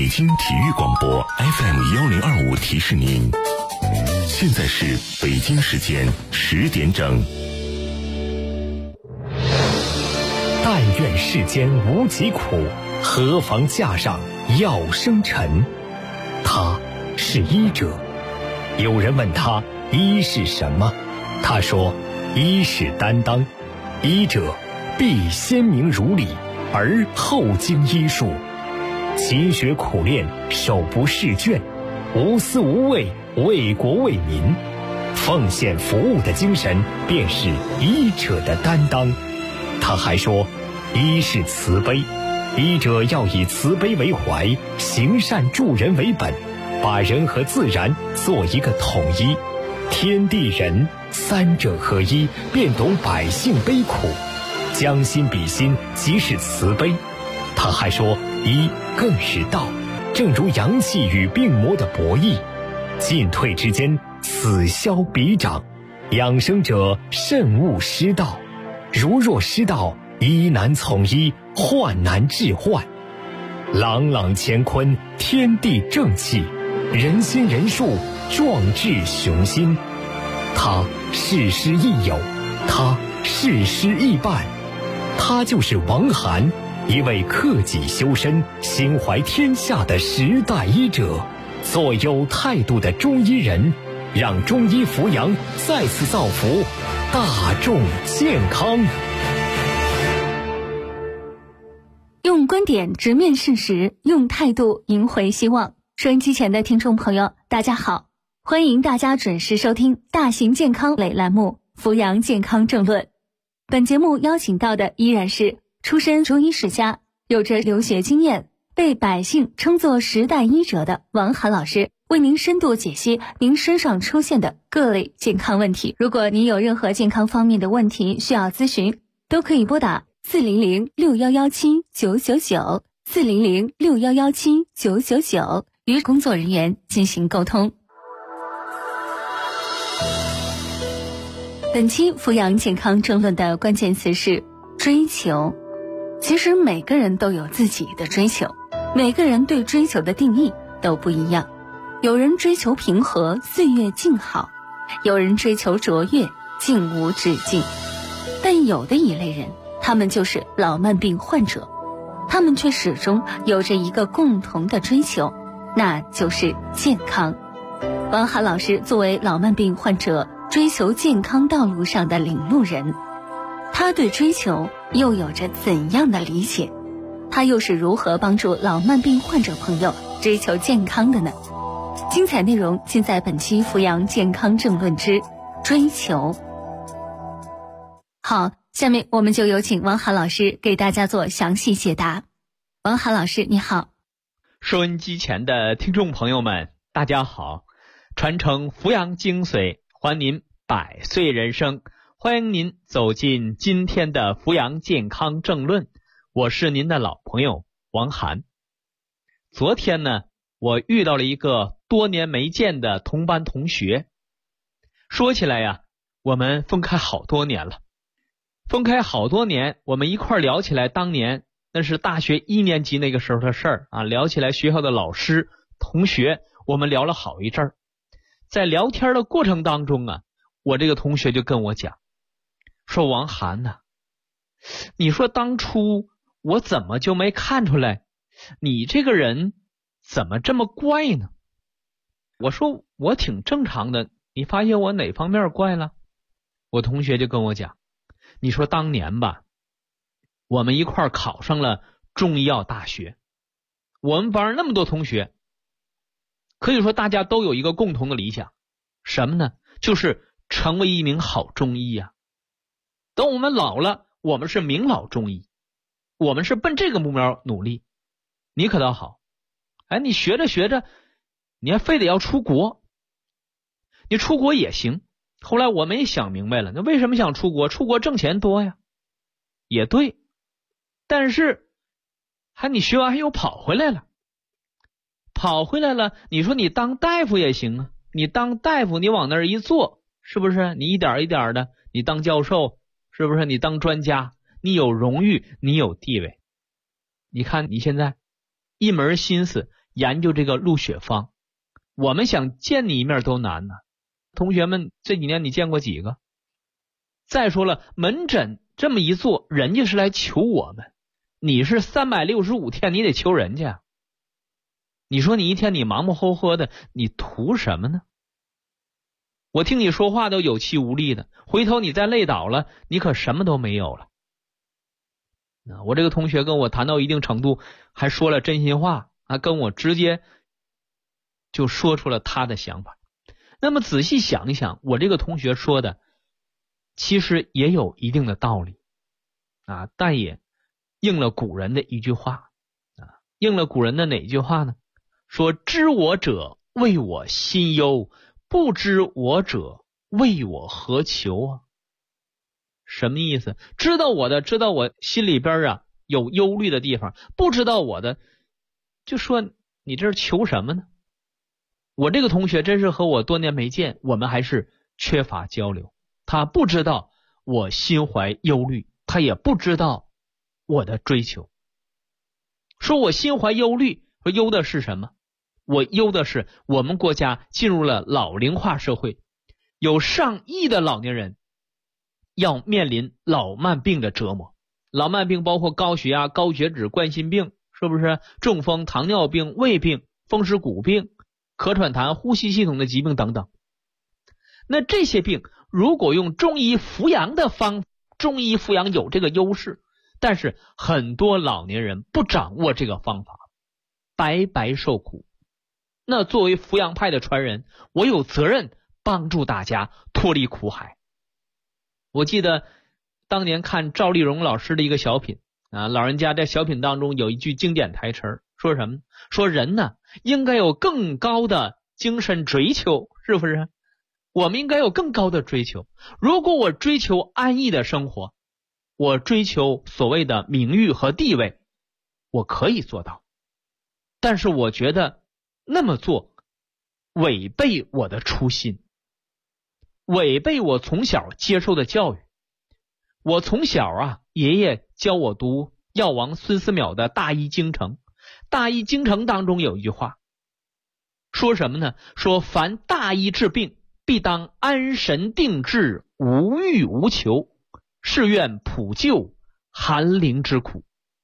北京体育广播 FM1025提示您，现在是北京时间10点整。 但愿世间无疾苦，何妨架上药生尘。他是医者。有人问他医是什么，他说医是担当，医者必先明如理，而后经医术，勤学苦练，手不释卷，无私无畏，为国为民，奉献服务的精神便是医者的担当。他还说医是慈悲，医者要以慈悲为怀，行善助人为本，把人和自然做一个统一，天地人三者合一，便懂百姓悲苦，将心比心，即是慈悲。他还说医更是道，正如阳气与病魔的博弈，进退之间，此消彼长，养生者慎勿失道，如若失道，医难从医，患难治患。朗朗乾坤，天地正气，人心人术，壮志雄心。他事师亦友，他事师亦伴，他就是王涵，一位克己修身、心怀天下的时代医者，做有态度的中医人，让中医扶阳再次造福大众健康。 用观点直面事实，用态度赢回希望。收音机前的听众朋友，大家好，欢迎大家准时收听大型健康类栏目《扶阳健康政论》。本节目邀请到的依然是出身中医世家，有着留学经验，被百姓称作时代医者的王涵老师，为您深度解析您身上出现的各类健康问题。如果您有任何健康方面的问题需要咨询，都可以拨打400-6117-999 400-6117-999与工作人员进行沟通。本期扶阳健康政论的关键词是追求。其实每个人都有自己的追求，每个人对追求的定义都不一样。有人追求平和，岁月静好；有人追求卓越，静无止境。但有的一类人，他们就是老慢病患者，他们却始终有着一个共同的追求，那就是健康。王涵老师作为老慢病患者追求健康道路上的领路人，他对追求又有着怎样的理解？他又是如何帮助老慢病患者朋友追求健康的呢？精彩内容尽在本期扶阳健康政论之追求。好，下面我们就有请王涵老师给大家做详细解答。王涵老师你好。 收音机前的听众朋友们大家好，传承扶阳精髓，还您百岁人生，欢迎您走进今天的扶阳健康政论，我是您的老朋友王涵。昨天呢，我遇到了一个多年没见的同班同学。说起来呀，我们分开好多年了。我们一块聊起来当年那是大学1年级那个时候的事儿啊，聊起来学校的老师同学，我们聊了好一阵儿。在聊天的过程当中啊，我这个同学就跟我讲说，王涵呐，你说当初我怎么就没看出来你这个人怎么这么怪呢？我说我挺正常的，你发现我哪方面怪了？我同学就跟我讲，你说当年吧，我们一块考上了中医药大学，我们班上那么多同学，可以说大家都有一个共同的理想，什么呢？就是成为一名好中医啊。等我们老了，我们是名老中医，我们是奔这个目标努力。你可倒好，你学着学着，你还非得要出国。你出国也行，后来我们也想明白了，那为什么想出国？出国挣钱多呀，也对。但是你学完还又跑回来了，你说你当大夫也行啊，你当大夫你往那儿一坐，是不是你一点一点的，你当教授，是不是你当专家，你有荣誉，你有地位。你看你现在一门心思研究这个鹿血方，我们想见你一面都难呢。同学们，这几年你见过几个？再说了，门诊这么一做，人家是来求我们，你是365天你得求人家。你说你一天你忙忙活活的，你图什么呢？我听你说话都有气无力的，回头你再累倒了，你可什么都没有了。我这个同学跟我谈到一定程度，还说了真心话啊，跟我直接就说出了他的想法。那么仔细想一想，我这个同学说的其实也有一定的道理啊，但也应了古人的一句话啊，应了古人的哪句话呢？说知我者为我心忧，不知我者为我何求啊？什么意思？知道我的，知道我心里边啊有忧虑的地方，不知道我的，就说你这是求什么呢？我这个同学真是和我多年没见，我们还是缺乏交流。他不知道我心怀忧虑，他也不知道我的追求。说我心怀忧虑，说忧的是什么？我忧的是我们国家进入了老龄化社会，有上亿的老年人要面临老慢病的折磨。老慢病包括高血压、高血脂、冠心病，是不是？中风、糖尿病、胃病、风湿骨病、咳喘痰、呼吸系统的疾病等等。那这些病如果用中医扶阳的方法，中医扶阳有这个优势，但是很多老年人不掌握这个方法，白白受苦。那作为扶阳派的传人，我有责任帮助大家脱离苦海。我记得当年看赵丽蓉老师的一个小品啊，老人家在小品当中有一句经典台词，说什么？说人呢应该有更高的精神追求，是不是？我们应该有更高的追求。如果我追求安逸的生活，我追求所谓的名誉和地位，我可以做到。但是我觉得那么做违背我的初心，违背我从小接受的教育。我从小啊，爷爷教我读药王孙思邈的《大医精诚》。《大医精诚》当中有一句话，说什么呢？说凡大医治病，必当安神定志，无欲无求，是愿普救寒灵之苦。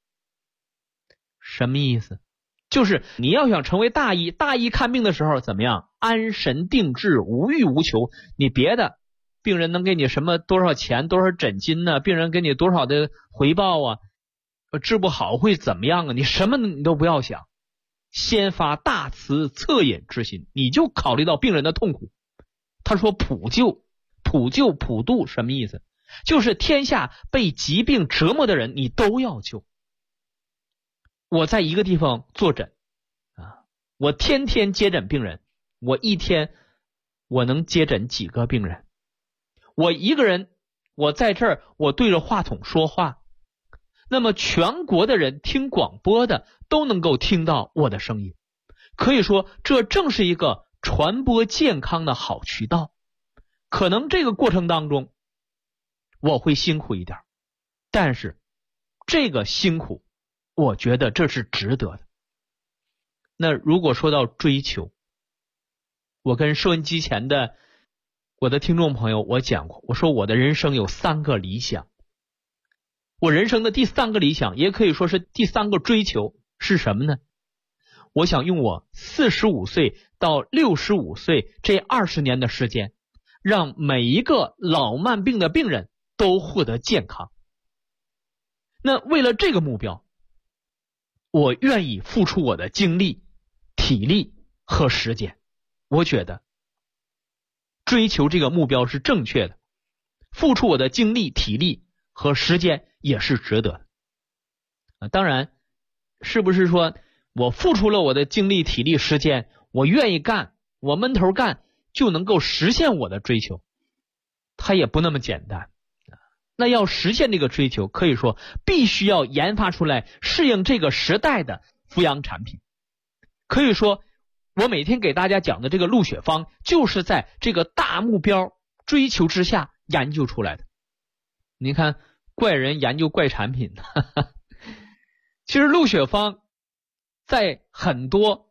什么意思？就是你要想成为大医，大医看病的时候怎么样？安神定志，无欲无求。你别的病人能给你什么多少钱，多少诊金呢？病人给你多少的回报啊？治不好会怎么样啊？你什么你都不要想，先发大慈恻隐之心，你就考虑到病人的痛苦。他说普救，普救普度什么意思？就是天下被疾病折磨的人你都要救。我在一个地方坐诊啊，我天天接诊病人，我一天我能接诊几个病人？我一个人，我在这儿我对着话筒说话，那么全国的人听广播的都能够听到我的声音。可以说这正是一个传播健康的好渠道。可能这个过程当中我会辛苦一点，但是这个辛苦我觉得这是值得的。那如果说到追求，我跟收音机前的我的听众朋友我讲过，我说我的人生有3个理想。我人生的第3个理想，也可以说是第3个追求是什么呢？我想用我45岁到65岁这20年的时间，让每一个老慢病的病人都获得健康。那为了这个目标，我愿意付出我的精力、体力和时间。我觉得追求这个目标是正确的，付出我的精力、体力和时间也是值得的。当然，是不是说我付出了我的精力、体力、时间，我愿意干，我闷头干就能够实现我的追求？它也不那么简单。那要实现这个追求，可以说必须要研发出来适应这个时代的扶阳产品。可以说我每天给大家讲的这个鹿血方，就是在这个大目标追求之下研究出来的。你看怪人研究怪产品其实鹿血方在很多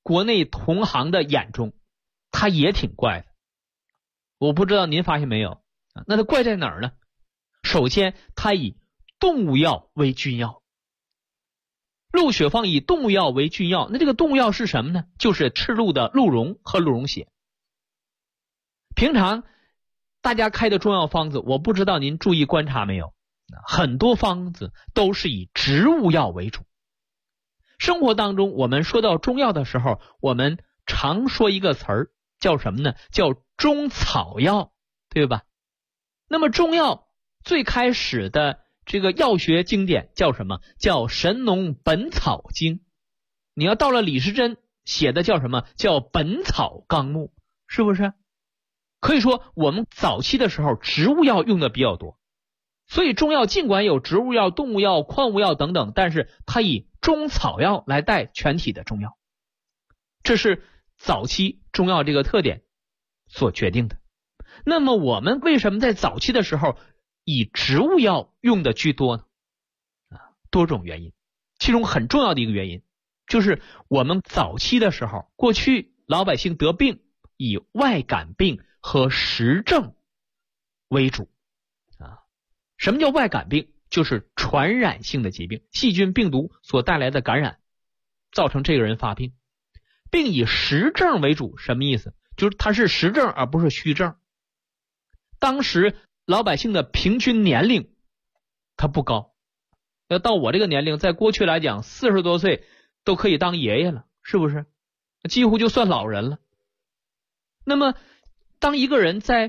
国内同行的眼中，它也挺怪的。我不知道您发现没有，那它怪在哪儿呢？首先，它以动物药为君药。鹿血方以动物药为君药，那这个动物药是什么呢？就是赤鹿的鹿茸和鹿茸血。平常大家开的中药方子，我不知道您注意观察没有，很多方子都是以植物药为主。生活当中我们说到中药的时候，我们常说一个词儿，叫什么呢？叫中草药，对吧？那么中药最开始的这个药学经典叫什么？叫《神农本草经》。你要到了李时珍写的叫什么？叫《本草纲目》，是不是？可以说我们早期的时候植物药用的比较多，所以中药尽管有植物药、动物药、矿物药等等，但是它以中草药来带全体的中药，这是早期中药这个特点所决定的。那么我们为什么在早期的时候以植物药用的居多呢？多种原因，其中很重要的一个原因就是我们早期的时候，过去老百姓得病以外感病和实症为主。什么叫外感病？就是传染性的疾病，细菌病毒所带来的感染造成这个人发病，并以实症为主。什么意思？就是它是实症而不是虚症。当时老百姓的平均年龄它不高，要到我这个年龄，在过去来讲40多岁都可以当爷爷了，是不是？几乎就算老人了。那么当一个人在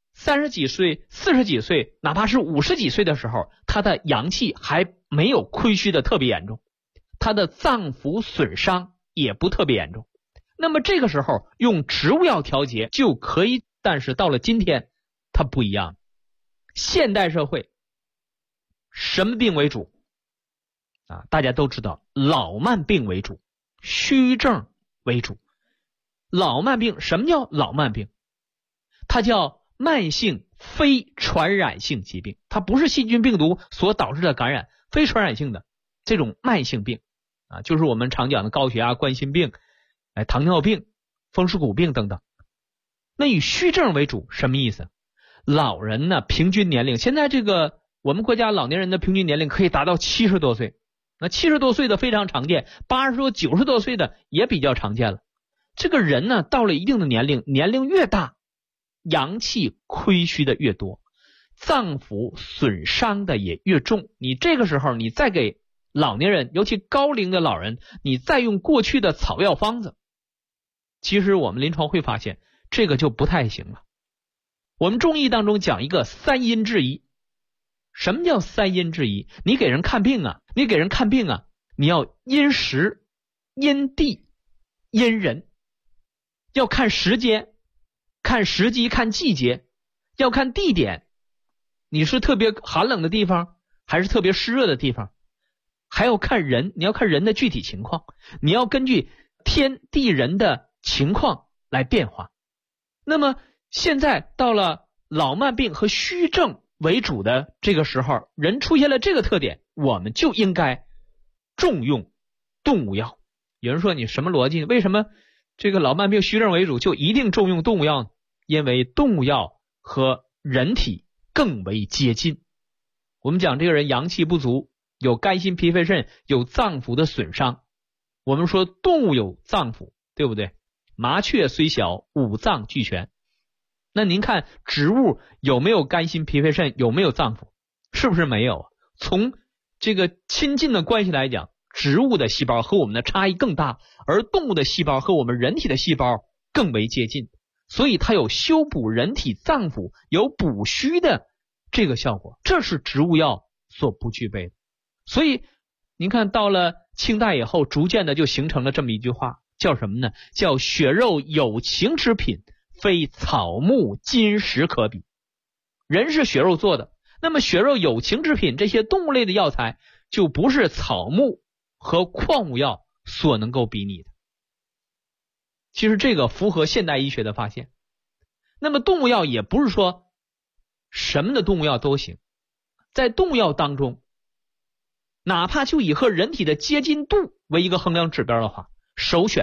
30几岁、40几岁，哪怕是50几岁的时候，他的阳气还没有亏虚的特别严重，他的脏腑损伤也不特别严重，那么这个时候用植物药调节就可以。但是到了今天它不一样，现代社会什么病为主大家都知道，老慢病为主，虚症为主。老慢病，什么叫老慢病？它叫慢性非传染性疾病，它不是细菌病毒所导致的感染，非传染性的这种慢性病就是我们常讲的高血压、冠心病、糖尿病、风湿骨病等等。那以虚症为主，什么意思？老人呢，平均年龄，现在这个我们国家老年人的平均年龄可以达到70多岁，那70多岁的非常常见，80多、90多岁的也比较常见了。这个人呢，到了一定的年龄，年龄越大，阳气亏虚的越多，脏腑损伤的也越重。你这个时候你再给老年人，尤其高龄的老人，你再用过去的草药方子，其实我们临床会发现这个就不太行了。我们中医当中讲一个三阴治医。什么叫三阴治医？你给人看病你要因时、因地、因人，要看时间、看时机、看季节，要看地点，你是特别寒冷的地方还是特别湿热的地方，还要看人，你要看人的具体情况，你要根据天地人的情况来变化。那么现在到了老慢病和虚症为主的这个时候，人出现了这个特点，我们就应该重用动物药。有人说你什么逻辑？为什么这个老慢病虚症为主就一定重用动物药呢？因为动物药和人体更为接近。我们讲这个人阳气不足，有肝心脾肺肾，有脏腑的损伤。我们说动物有脏腑，对不对？麻雀虽小，五脏俱全。那您看植物有没有肝心脾肺肾，有没有脏腑？是不是没有？从这个亲近的关系来讲，植物的细胞和我们的差异更大，而动物的细胞和我们人体的细胞更为接近，所以它有修补人体脏腑、有补虚的这个效果，这是植物药所不具备的。所以您看到了清代以后，逐渐的就形成了这么一句话，叫什么呢？叫血肉有情之品，非草木金石可比。人是血肉做的，那么血肉有情之品，这些动物类的药材就不是草木和矿物药所能够比拟的。其实这个符合现代医学的发现。那么动物药也不是说什么的动物药都行，在动物药当中，哪怕就以和人体的接近度为一个衡量指标的话，首选的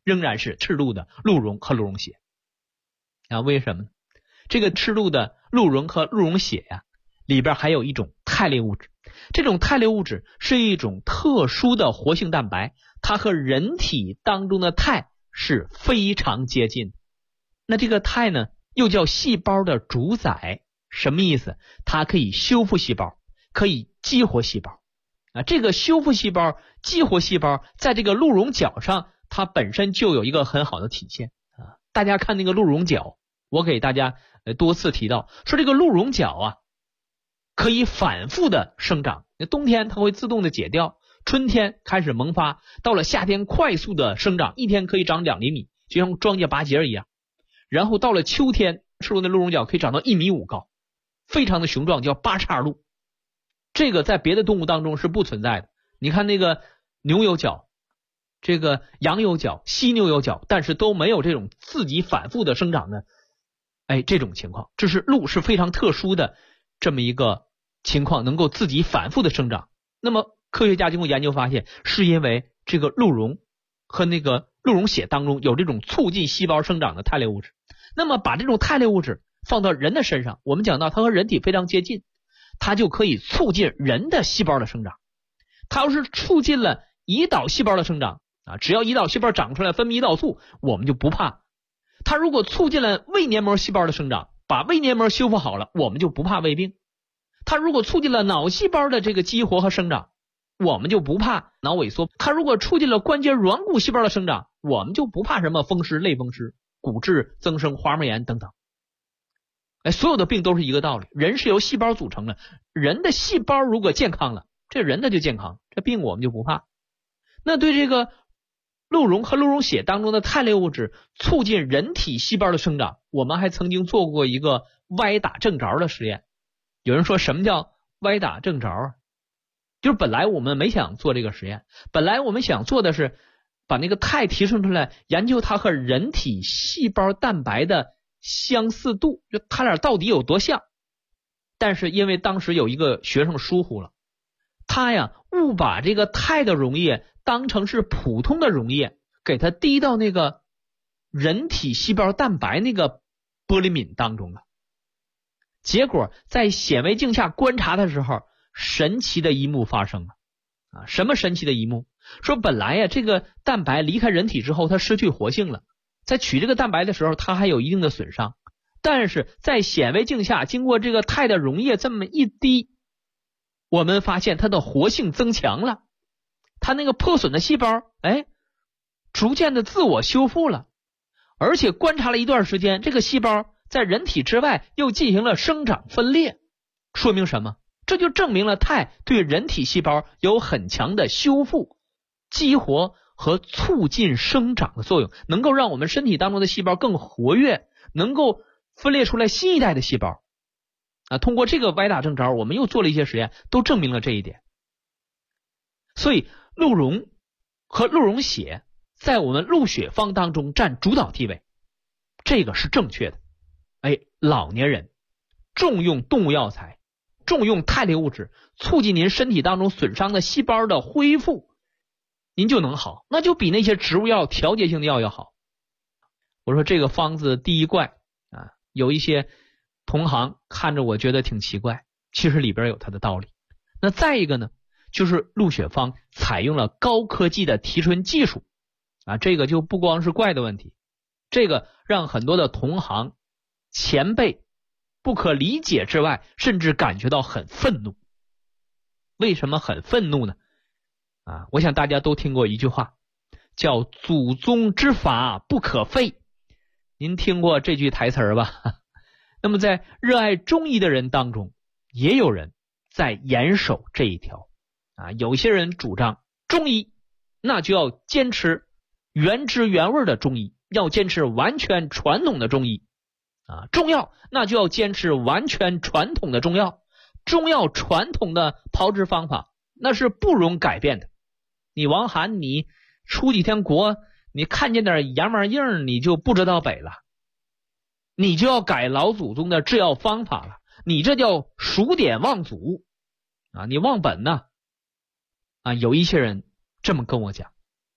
仍然是赤露的鹿茸和鹿茸血啊。为什么呢？这个赤露的鹿茸和鹿茸血呀，里边还有一种肽类物质。这种肽类物质是一种特殊的活性蛋白，它和人体当中的肽是非常接近的。那这个肽呢，又叫细胞的主宰，什么意思？它可以修复细胞，可以激活细胞啊。这个修复细胞、激活细胞，在这个鹿茸角上，它本身就有一个很好的体现啊。大家看那个鹿茸角，我给大家多次提到，说这个鹿茸角啊，可以反复的生长。冬天它会自动的解掉，春天开始萌发，到了夏天快速的生长，一天可以长2厘米，就像庄稼拔节一样。然后到了秋天，赤鹿的鹿茸角可以长到1.5米高，非常的雄壮，叫八叉鹿。这个在别的动物当中是不存在的。你看那个牛有角，这个羊有角，犀牛有角，但是都没有这种自己反复的生长的这种情况。这是鹿是非常特殊的这么一个情况，能够自己反复的生长。那么科学家经过研究发现，是因为这个鹿茸和那个鹿茸血当中有这种促进细胞生长的肽类物质。那么把这种肽类物质放到人的身上，我们讲到它和人体非常接近，它就可以促进人的细胞的生长。它要是促进了胰岛细胞的生长啊，只要胰岛细胞长出来分泌胰岛素，我们就不怕。它如果促进了胃黏膜细胞的生长，把胃黏膜修复好了，我们就不怕胃病。它如果促进了脑细胞的这个激活和生长，我们就不怕脑萎缩。它如果促进了关节软骨细胞的生长，我们就不怕什么风湿、类风湿、骨质增生、滑膜炎等等。所有的病都是一个道理，人是由细胞组成的，人的细胞如果健康了，这人的就健康，这病我们就不怕。那对这个鹿茸和鹿茸血当中的肽类物质促进人体细胞的生长，我们还曾经做过一个歪打正着的实验。有人说什么叫歪打正着？就是本来我们没想做这个实验，本来我们想做的是把那个肽提升出来，研究它和人体细胞蛋白的相似度，就它俩到底有多像。但是因为当时有一个学生疏忽了，他呀误把这个肽的溶液当成是普通的溶液，给它滴到那个人体细胞蛋白那个玻璃皿当中了。结果在显微镜下观察的时候，神奇的一幕发生了啊！什么神奇的一幕？说本来呀这个蛋白离开人体之后它失去活性了，在取这个蛋白的时候它还有一定的损伤，但是在显微镜下经过这个肽的溶液这么一滴，我们发现它的活性增强了，它那个破损的细胞逐渐的自我修复了，而且观察了一段时间，这个细胞在人体之外又进行了生长分裂。说明什么？这就证明了肽对人体细胞有很强的修复、激活和促进生长的作用，能够让我们身体当中的细胞更活跃，能够分裂出来新一代的细胞啊。通过这个歪打正着，我们又做了一些实验，都证明了这一点。所以鹿茸和鹿茸血在我们鹿血方当中占主导地位，这个是正确的。老年人重用动物药材，重用肽类物质，促进您身体当中损伤的细胞的恢复，您就能好，那就比那些植物药、调节性的药要好。我说这个方子第一怪啊，有一些同行看着我觉得挺奇怪，其实里边有它的道理。那再一个呢，就是鹿血方采用了高科技的提纯技术啊，这个就不光是怪的问题，这个让很多的同行前辈不可理解之外，甚至感觉到很愤怒。为什么很愤怒呢？我想大家都听过一句话，叫祖宗之法不可废。您听过这句台词吧？那么在热爱中医的人当中，也有人在严守这一条有些人主张中医那就要坚持原汁原味的中医，要坚持完全传统的中医中药那就要坚持完全传统的中药，中药传统的炮制方法那是不容改变的。你王涵你出几天国，你看见点洋玩意儿你就不知道北了，你就要改老祖宗的制药方法了，你这叫数典忘祖你忘本呢有一些人这么跟我讲。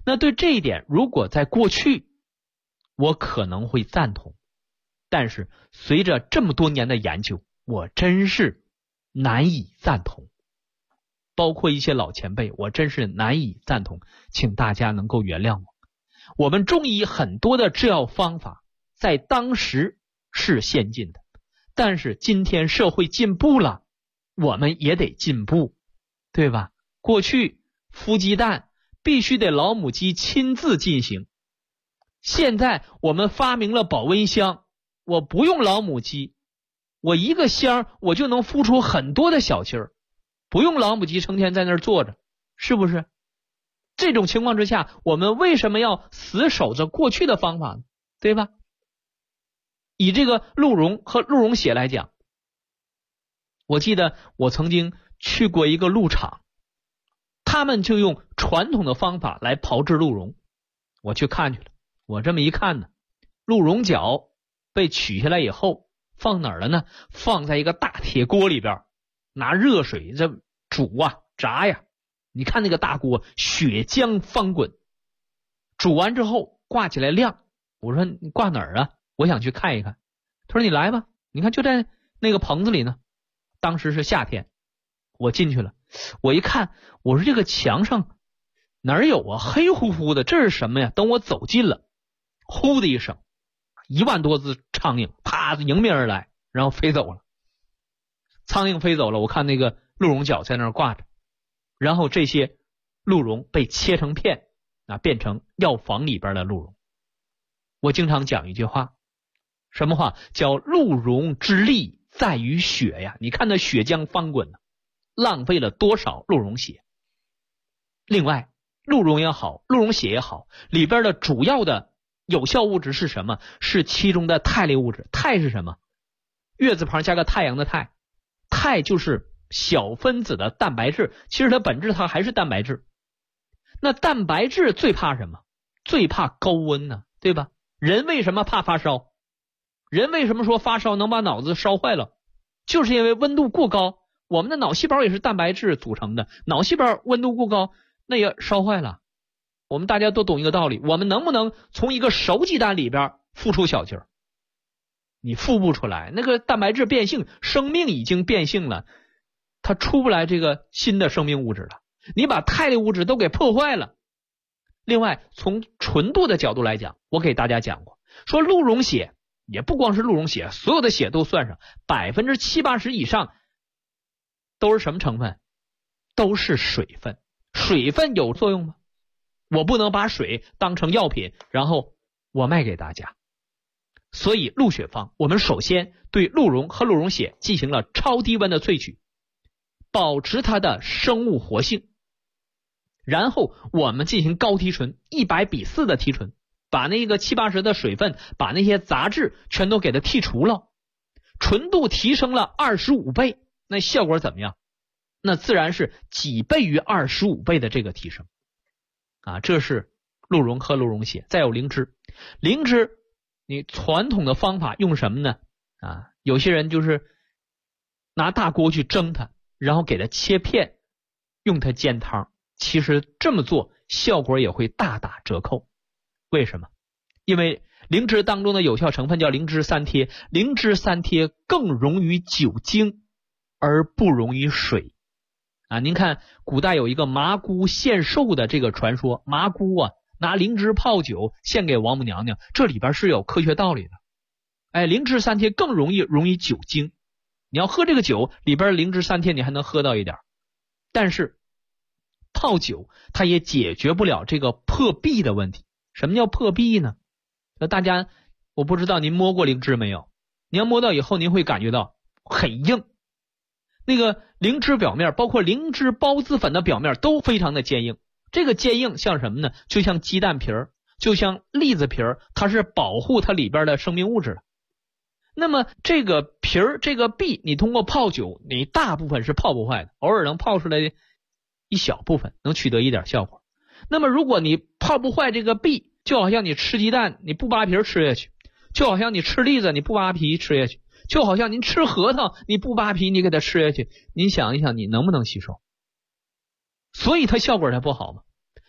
那对这一点，如果在过去我可能会赞同，但是随着这么多年的研究，我真是难以赞同。包括一些老前辈，我真是难以赞同，请大家能够原谅我。我们中医很多的治疗方法在当时是先进的，但是今天社会进步了，我们也得进步，对吧？过去孵鸡蛋必须得老母鸡亲自进行，现在我们发明了保温箱，我不用老母鸡，我一个箱我就能孵出很多的小鸡儿，不用老母鸡成天在那儿坐着，是不是？这种情况之下，我们为什么要死守着过去的方法呢？对吧？以这个鹿茸和鹿茸血来讲，我记得我曾经去过一个鹿场，他们就用传统的方法来炮制鹿茸。我去看去了，我这么一看呢，鹿茸角被取下来以后放哪儿了呢？放在一个大铁锅里边，拿热水这煮啊炸呀，你看那个大锅血浆翻滚，煮完之后挂起来晾。我说你挂哪儿啊？我想去看一看。他说你来吧，你看就在那个棚子里呢。当时是夏天，我进去了，我一看，我说这个墙上哪儿有啊？黑乎乎的，这是什么呀？等我走近了，呼的一声，1万多只苍蝇啪迎面而来，然后飞走了。苍蝇飞走了，我看那个鹿茸角在那儿挂着，然后这些鹿茸被切成片啊，变成药房里边的鹿茸。我经常讲一句话，什么话？叫鹿茸之力在于血呀！你看那血浆翻滚，浪费了多少鹿茸血。另外，鹿茸也好，鹿茸血也好，里边的主要的有效物质是什么？是其中的肽类物质。肽是什么？月字旁加个太阳的肽，肽就是小分子的蛋白质，其实它本质它还是蛋白质。那蛋白质最怕什么？最怕高温呢，对吧？人为什么怕发烧？人为什么说发烧能把脑子烧坏了？就是因为温度过高，我们的脑细胞也是蛋白质组成的，脑细胞温度过高，那也烧坏了。我们大家都懂一个道理，我们能不能从一个熟鸡蛋里边孵出小鸡儿？你孵不出来，那个蛋白质变性，生命已经变性了，它出不来这个新的生命物质了，你把肽类物质都给破坏了。另外，从纯度的角度来讲，我给大家讲过，说鹿茸血也不光是鹿茸血，所有的血都算上，70%-80%以上都是什么成分？都是水分。水分有作用吗？我不能把水当成药品，然后我卖给大家。所以鹿血方，我们首先对鹿茸和鹿茸血进行了超低温的萃取，保持它的生物活性。然后我们进行高提纯，100:4的提纯，把那个70-80%的水分，把那些杂质全都给它剔除了，纯度提升了25倍，那效果怎么样？那自然是几倍于25倍的这个提升啊！这是鹿茸和鹿茸血。再有灵芝，灵芝你传统的方法用什么呢？啊，有些人就是拿大锅去蒸它，然后给它切片，用它煎汤。其实这么做效果也会大打折扣。为什么？因为灵芝当中的有效成分叫灵芝三萜，灵芝三萜更溶于酒精而不溶于水啊！您看古代有一个麻姑献寿的这个传说，麻姑啊拿灵芝泡酒献给王母娘娘，这里边是有科学道理的。哎，灵芝三萜更容易溶于酒精，你要喝这个酒里边灵芝三萜你还能喝到一点，但是泡酒它也解决不了这个破壁的问题。什么叫破壁呢？那大家我不知道您摸过灵芝没有，您要摸到以后您会感觉到很硬，那个灵芝表面包括灵芝孢子粉的表面都非常的坚硬。这个坚硬像什么呢？就像鸡蛋皮儿，就像栗子皮儿，它是保护它里边的生命物质的。那么这个皮儿这个壁你通过泡酒你大部分是泡不坏的，偶尔能泡出来一小部分，能取得一点效果。那么如果你泡不坏这个壁，就好像你吃鸡蛋你不扒皮吃下去，就好像你吃栗子你不扒皮吃下去，就好像您吃核桃你不扒皮你给它吃下去，您想一想你能不能吸收？所以它效果才不好嘛。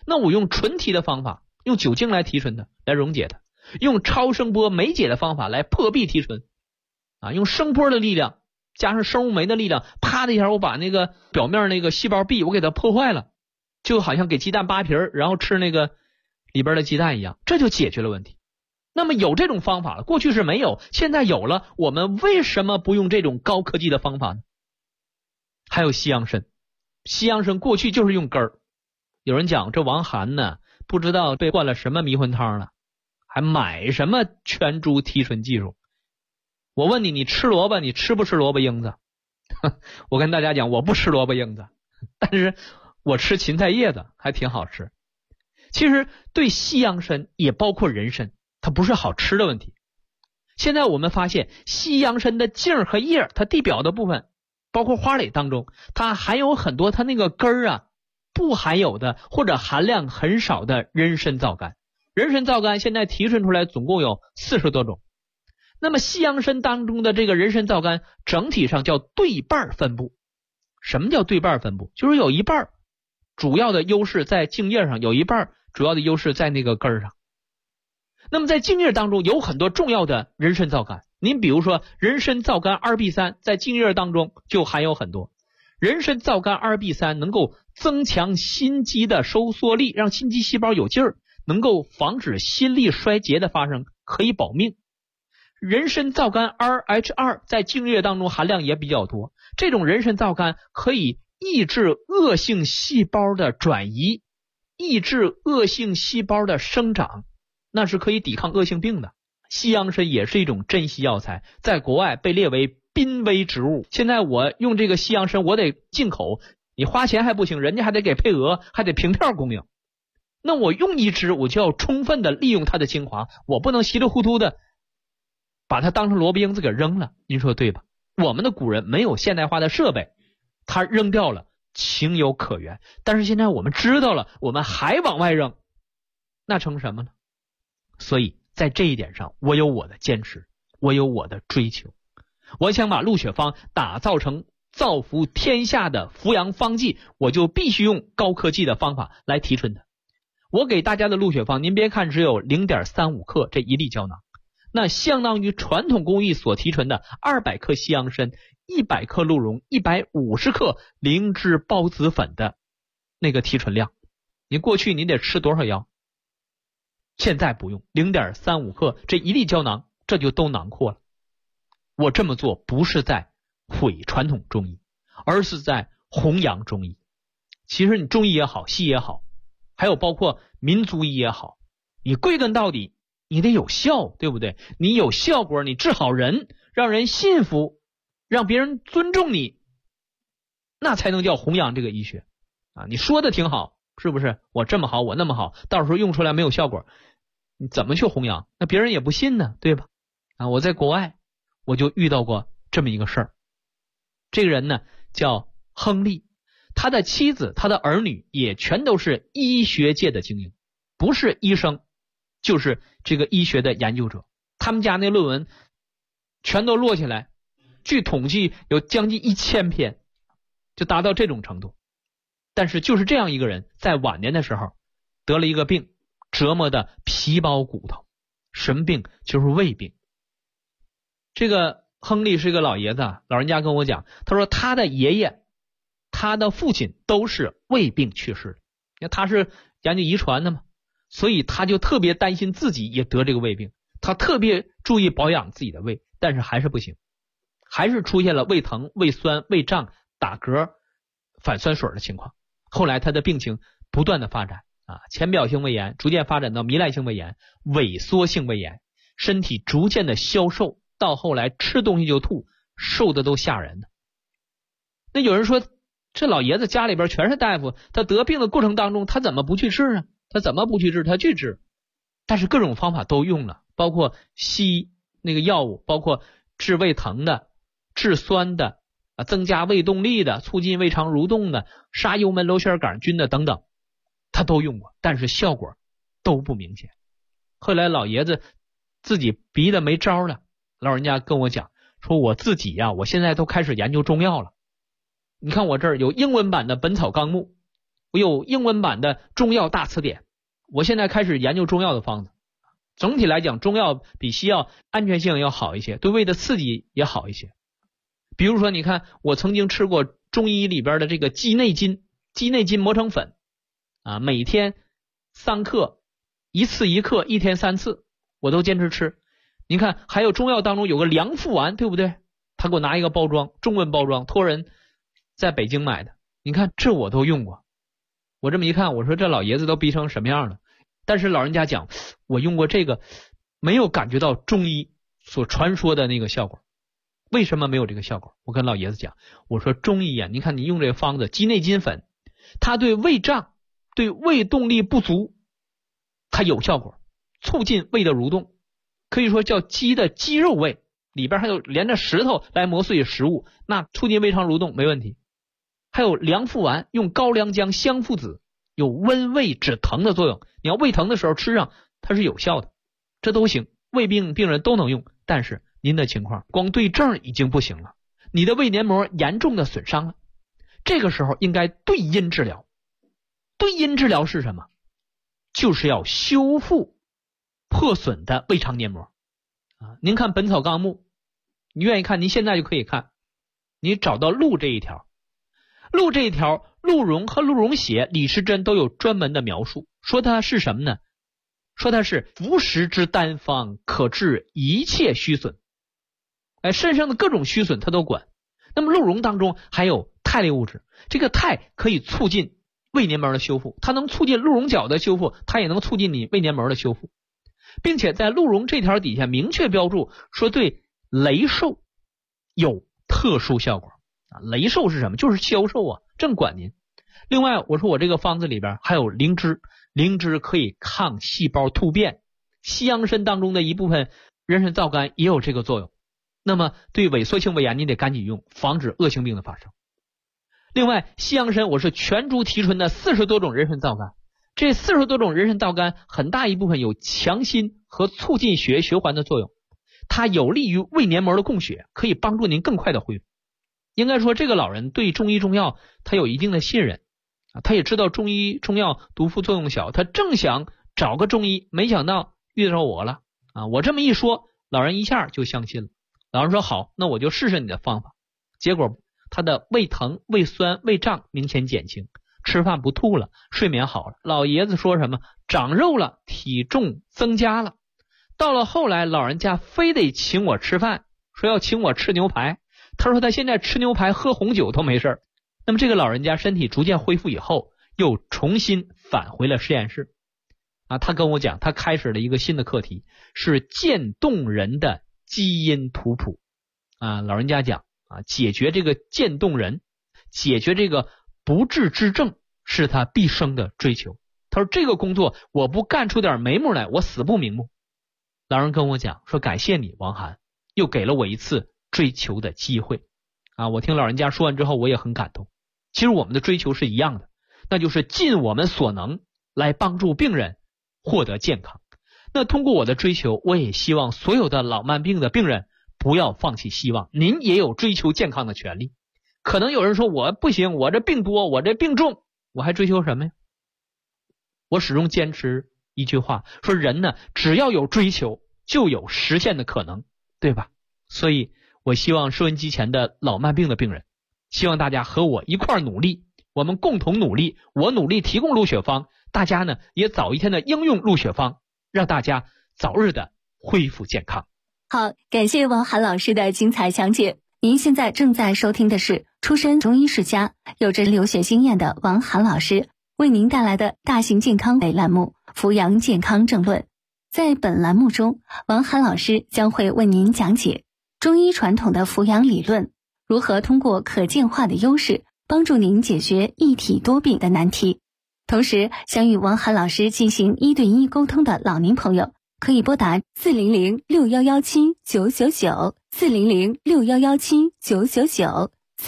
那我用纯提的方法，用酒精来提纯它，来溶解它，用超声波酶解的方法来破壁提纯用声波的力量加上生物酶的力量，啪的一下我把那个表面那个细胞壁我给它破坏了，就好像给鸡蛋扒皮然后吃那个里边的鸡蛋一样，这就解决了问题。那么有这种方法了，过去是没有，现在有了，我们为什么不用这种高科技的方法呢？还有西洋参，西洋参过去就是用根儿。有人讲这王涵呢，不知道被灌了什么迷魂汤了，还买什么全株提纯技术。我问你，你吃萝卜，你吃不吃萝卜缨子？我跟大家讲，我不吃萝卜缨子，但是我吃芹菜叶子，还挺好吃。其实对西洋参也包括人参，它不是好吃的问题。现在我们发现西洋参的茎和叶，它地表的部分包括花蕾当中，它含有很多它那个根儿不含有的或者含量很少的人参皂苷。人参皂苷现在提纯出来总共有40多种。那么西洋参当中的这个人参皂苷整体上叫对半分布。什么叫对半分布？就是有一半主要的优势在茎叶上，有一半主要的优势在那个根儿上。那么在茎叶当中有很多重要的人参皂苷，您比如说人参皂苷 2B3 在茎叶当中就含有很多。人参皂苷 2B3 能够增强心肌的收缩力，让心肌细胞有劲儿，能够防止心力衰竭的发生，可以保命。人参皂苷 2H2 在茎叶当中含量也比较多，这种人参皂苷可以抑制恶性细胞的转移，抑制恶性细胞的生长，那是可以抵抗恶性病的。西洋参也是一种珍稀药材，在国外被列为濒危植物。现在我用这个西洋参，我得进口，你花钱还不行，人家还得给配额，还得凭票供应。那我用一支，我就要充分的利用它的精华，我不能稀里糊涂的把它当成萝卜缨子给扔了，您说对吧？我们的古人没有现代化的设备，他扔掉了情有可原。但是现在我们知道了，我们还往外扔，那成什么呢？所以在这一点上，我有我的坚持，我有我的追求。我想把鹿血芳打造成造福天下的扶阳方剂，我就必须用高科技的方法来提纯它。我给大家的鹿血芳，您别看只有 0.35 克这一粒胶囊，那相当于传统工艺所提纯的200克西洋参、100克鹿茸、150克灵芝孢子粉的那个提纯量。你过去你得吃多少药？现在不用 0.35 克这一粒胶囊，这就都囊括了。我这么做不是在毁传统中医，而是在弘扬中医。其实你中医也好，西医也好，还有包括民族医也好，你归根到底你得有效，对不对？你有效果，你治好人，让人信服，让别人尊重你，那才能叫弘扬这个医学你说的挺好，是不是？我这么好，我那么好，到时候用出来没有效果，你怎么去弘扬？那别人也不信呢，对吧？我在国外我就遇到过这么一个事儿。这个人呢叫亨利，他的妻子他的儿女也全都是医学界的精英，不是医生就是这个医学的研究者。他们家那论文全都摞起来，据统计有将近1000篇，就达到这种程度。但是就是这样一个人，在晚年的时候得了一个病，折磨的皮包骨头。什么病？就是胃病。这个亨利是个老爷子，老人家跟我讲，他说他的爷爷他的父亲都是胃病去世的，因为他是研究遗传的嘛，所以他就特别担心自己也得这个胃病，他特别注意保养自己的胃，但是还是不行，还是出现了胃疼、胃酸、胃胀、打嗝、反酸水的情况。后来他的病情不断的发展浅表性胃炎逐渐发展到糜烂性胃炎、萎缩性胃炎，身体逐渐的消瘦，到后来吃东西就吐，瘦的都吓人的。那有人说，这老爷子家里边全是大夫，他得病的过程当中他怎么不去治呢？他怎么不去治？他去治，但是各种方法都用了，包括西那个药物，包括治胃疼的、治酸的增加胃动力的、促进胃肠蠕动的、杀幽门螺旋杆菌的等等，他都用过，但是效果都不明显。后来老爷子自己逼得没招了，老人家跟我讲说，我自己我现在都开始研究中药了。你看我这儿有英文版的《本草纲目》， 我有英文版的中药大词典，我现在开始研究中药的方子。总体来讲，中药比西药安全性要好一些，对胃的刺激也好一些。比如说你看，我曾经吃过中医里边的这个鸡内金磨成粉每天3克，1次1克，1天3次，我都坚持吃。你看还有中药当中有个良附丸，对不对？他给我拿一个包装，中文包装，托人在北京买的，你看这我都用过。我这么一看，我说这老爷子都逼成什么样了。但是老人家讲，我用过这个，没有感觉到中医所传说的那个效果。为什么没有这个效果？我跟老爷子讲，我说中医你看你用这个方子鸡内金粉，它对胃胀、对胃动力不足它有效果，促进胃的蠕动，可以说叫鸡的肌肉胃，里边还有连着石头来磨碎食物，那促进胃肠蠕动没问题。还有良附丸，用高良姜、香附子，有温胃止疼的作用，你要胃疼的时候吃上它是有效的，这都行，胃病病人都能用。但是您的情况光对症已经不行了，你的胃黏膜严重的损伤了，这个时候应该对因治疗。对因治疗是什么？就是要修复破损的胃肠黏膜您看本草纲目，你愿意看您现在就可以看，你找到鹿这一条，鹿这一条，鹿茸和鹿茸血李时珍都有专门的描述，说它是什么呢？说它是服食之单方，可治一切虚损。肾上的各种虚损它都管。那么鹿茸当中还有肽类物质，这个肽可以促进胃黏膜的修复，它能促进鹿茸角的修复，它也能促进你胃黏膜的修复，并且在鹿茸这条底下明确标注说对雷瘦有特殊效果雷瘦是什么？就是消瘦正管您。另外我说我这个方子里边还有灵芝，灵芝可以抗细胞突变，西洋参当中的一部分人参皂苷也有这个作用。那么对萎缩性胃炎你得赶紧用，防止恶性病的发生。另外西洋参我是全株提纯的40多种人参皂苷，这40多种人参皂苷很大一部分有强心和促进血液循环的作用，它有利于胃黏膜的供血，可以帮助您更快的恢复。应该说这个老人对中医中药他有一定的信任他也知道中医中药毒副作用小，他正想找个中医，没想到遇到我了我这么一说，老人一下就相信了。老人说好，那我就试试你的方法。结果他的胃疼、胃酸、胃胀明显减轻，吃饭不吐了，睡眠好了。老爷子说什么？长肉了，体重增加了。到了后来，老人家非得请我吃饭，说要请我吃牛排。他说他现在吃牛排喝红酒都没事。那么这个老人家身体逐渐恢复以后，又重新返回了实验室他跟我讲，他开始了一个新的课题，是渐冻人的基因图谱老人家讲解决这个渐冻人，解决这个不治之症是他毕生的追求。他说这个工作我不干出点眉目来，我死不瞑目。老人跟我讲说，感谢你王涵，又给了我一次追求的机会我听老人家说完之后我也很感动。其实我们的追求是一样的，那就是尽我们所能来帮助病人获得健康。那通过我的追求，我也希望所有的老慢病的病人不要放弃希望，您也有追求健康的权利。可能有人说我不行，我这病多，我这病重，我还追求什么呀？我始终坚持一句话，说人呢，只要有追求就有实现的可能，对吧？所以我希望收音机前的老慢病的病人，希望大家和我一块努力，我们共同努力，我努力提供鹿血方，大家呢也早一天的应用鹿血方，让大家早日的恢复健康。 好，感谢王涵老师的精彩讲解。您现在正在收听的是出身中医世家、有着留学经验的王涵老师为您带来的大型健康类栏目《扶阳健康政论》。在本栏目中，王涵老师将会为您讲解中医传统的扶阳理论，如何通过可见化的优势帮助您解决一体多病的难题。同时，想与王涵老师进行1对1沟通的老年朋友，可以拨打4006117999400 4006117999400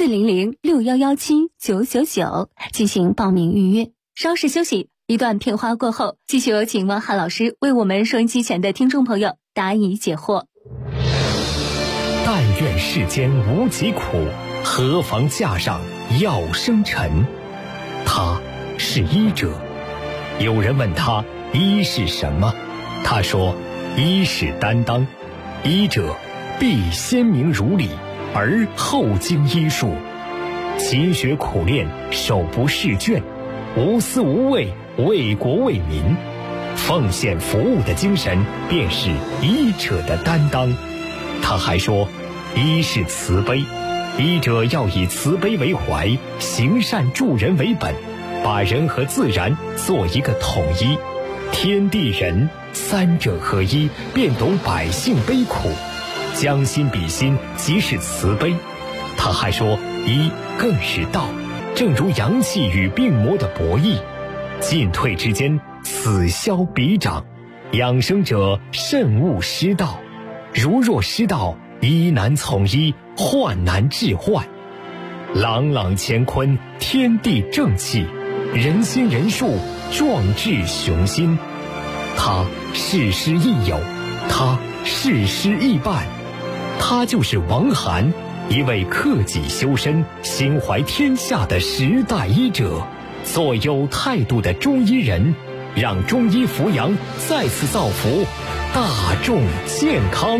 40061179999进行报名预约。稍事休息，一段片花过后，继续有请王涵老师为我们收音机前的听众朋友答疑解惑。 但愿世间无疾苦，何妨架上药生尘。他是是医者。有人问他医是什么，他说医是担当，医者必先明如理，而后经医术，勤学苦练，手不释卷，无私无畏，为国为民，奉献服务的精神便是医者的担当。他还说医是慈悲，医者要以慈悲为怀，行善助人为本，把人和自然做一个统一，天地人三者合一，便懂百姓悲苦，将心比心，即是慈悲。他还说医更是道，正如阳气与病魔的博弈，进退之间，此消彼长，养生者慎勿失道，如若失道，医难从医，患难治患。朗朗乾坤，天地正气，人心人术，壮志雄心。他事师亦友，他事师亦伴，他就是王涵，一位克己修身、心怀天下的时代医者，做有态度的中医人，让中医扶阳再次造福大众健康。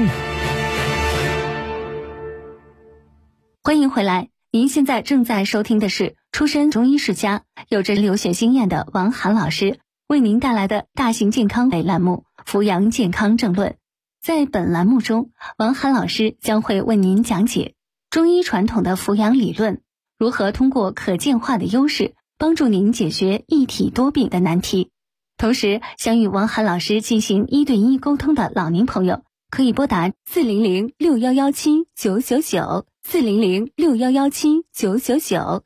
欢迎回来，您现在正在收听的是出身中医世家、有着留学经验的王涵老师为您带来的大型健康类栏目《扶阳健康正论》。在本栏目中，王涵老师将会为您讲解中医传统的扶阳理论，如何通过可见化的优势帮助您解决一体多病的难题。同时，想与王涵老师进行1对1沟通的老年朋友，可以拨打40061179999 400611799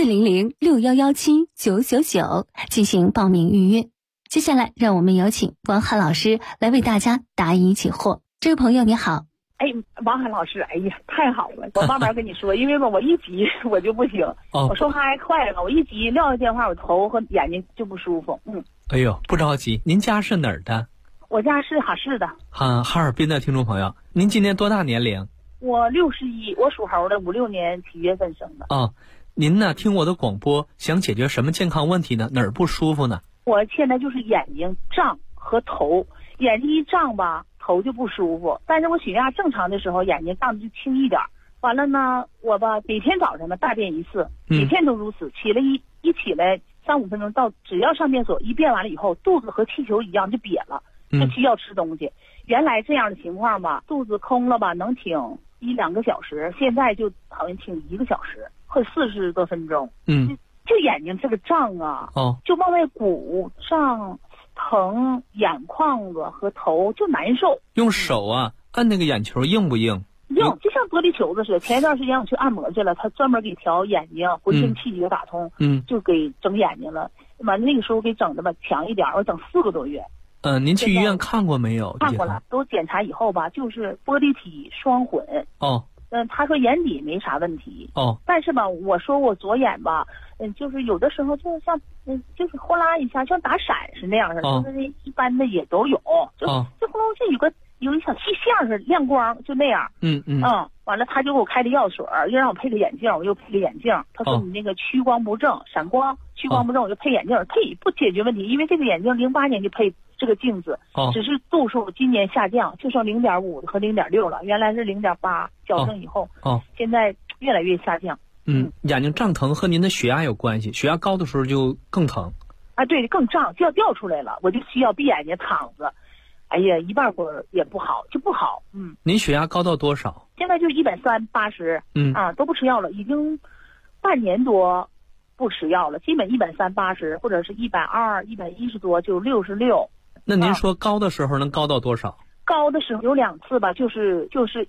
400611799进行报名预约。接下来，让我们有请王涵老师来为大家答疑解惑。这位朋友你好。 王涵老师，哎呀，太好了！我慢慢跟你说，因为吧，我一急我就不行，我说话还快了，我一急撂下电话，我头和眼睛就不舒服。 哎呦，不着急，您家是哪儿的？ 我家是哈市的。 哈尔滨的听众朋友，您今年多大年龄？ 我61，我属猴的，56年7月份生的。 您呢？听我的广播，想解决什么健康问题呢？哪儿不舒服呢？ 我现在就是眼睛胀和头，眼睛一胀吧，头就不舒服。但是我血压正常的时候，眼睛胀的就轻一点。完了呢，我吧每天早上吧大便1次，每天都如此。起来一起来3-5分钟到，只要上便所一便完了以后，肚子和气球一样就瘪了，就需要吃东西。原来这样的情况吧，肚子空了吧能挺1-2个小时，现在就好像挺1个小时或者40多分钟。就眼睛这个胀啊，就往外鼓胀疼，眼眶子和头就难受。 用手按那个眼球硬不硬？ 硬，就像玻璃球子似的。前一段时间我去按摩去了，他专门给调眼睛，浑身气血打通，就给整眼睛了。完了那个时候给整的吧强一点，我整4个多月。 您去医院看过没有？ 看过了，都检查以后吧，就是玻璃体双混。他说眼底没啥问题。但是吧，我说我左眼吧，就是有的时候就像就是呼啦一下，像打闪是那样的，就是一般的也都有，就呼隆就有一小细线是亮光，就那样。完了他就给我开的药水，又让我配个眼镜，我又配个眼镜。他说你那个屈光不正，闪光屈光不正，我就配眼镜，配不解决问题，因为这个眼镜08年就配这个镜子，只是度数今年下降，就剩0.5和0.6了，原来是0.8，矫正以后，现在越来越下降。 眼睛胀疼和您的血压有关系，血压高的时候就更疼。 对，更胀，就要掉出来了，我就需要闭眼睛躺着。哎呀，一半会儿也不好，就不好。 您血压高到多少？ 现在就130/80，都不吃药了，已经半年多不吃药了，基本130/80，或者是120、110多就66。 那您说高的时候能高到多少？ 高的时候有2次吧，就是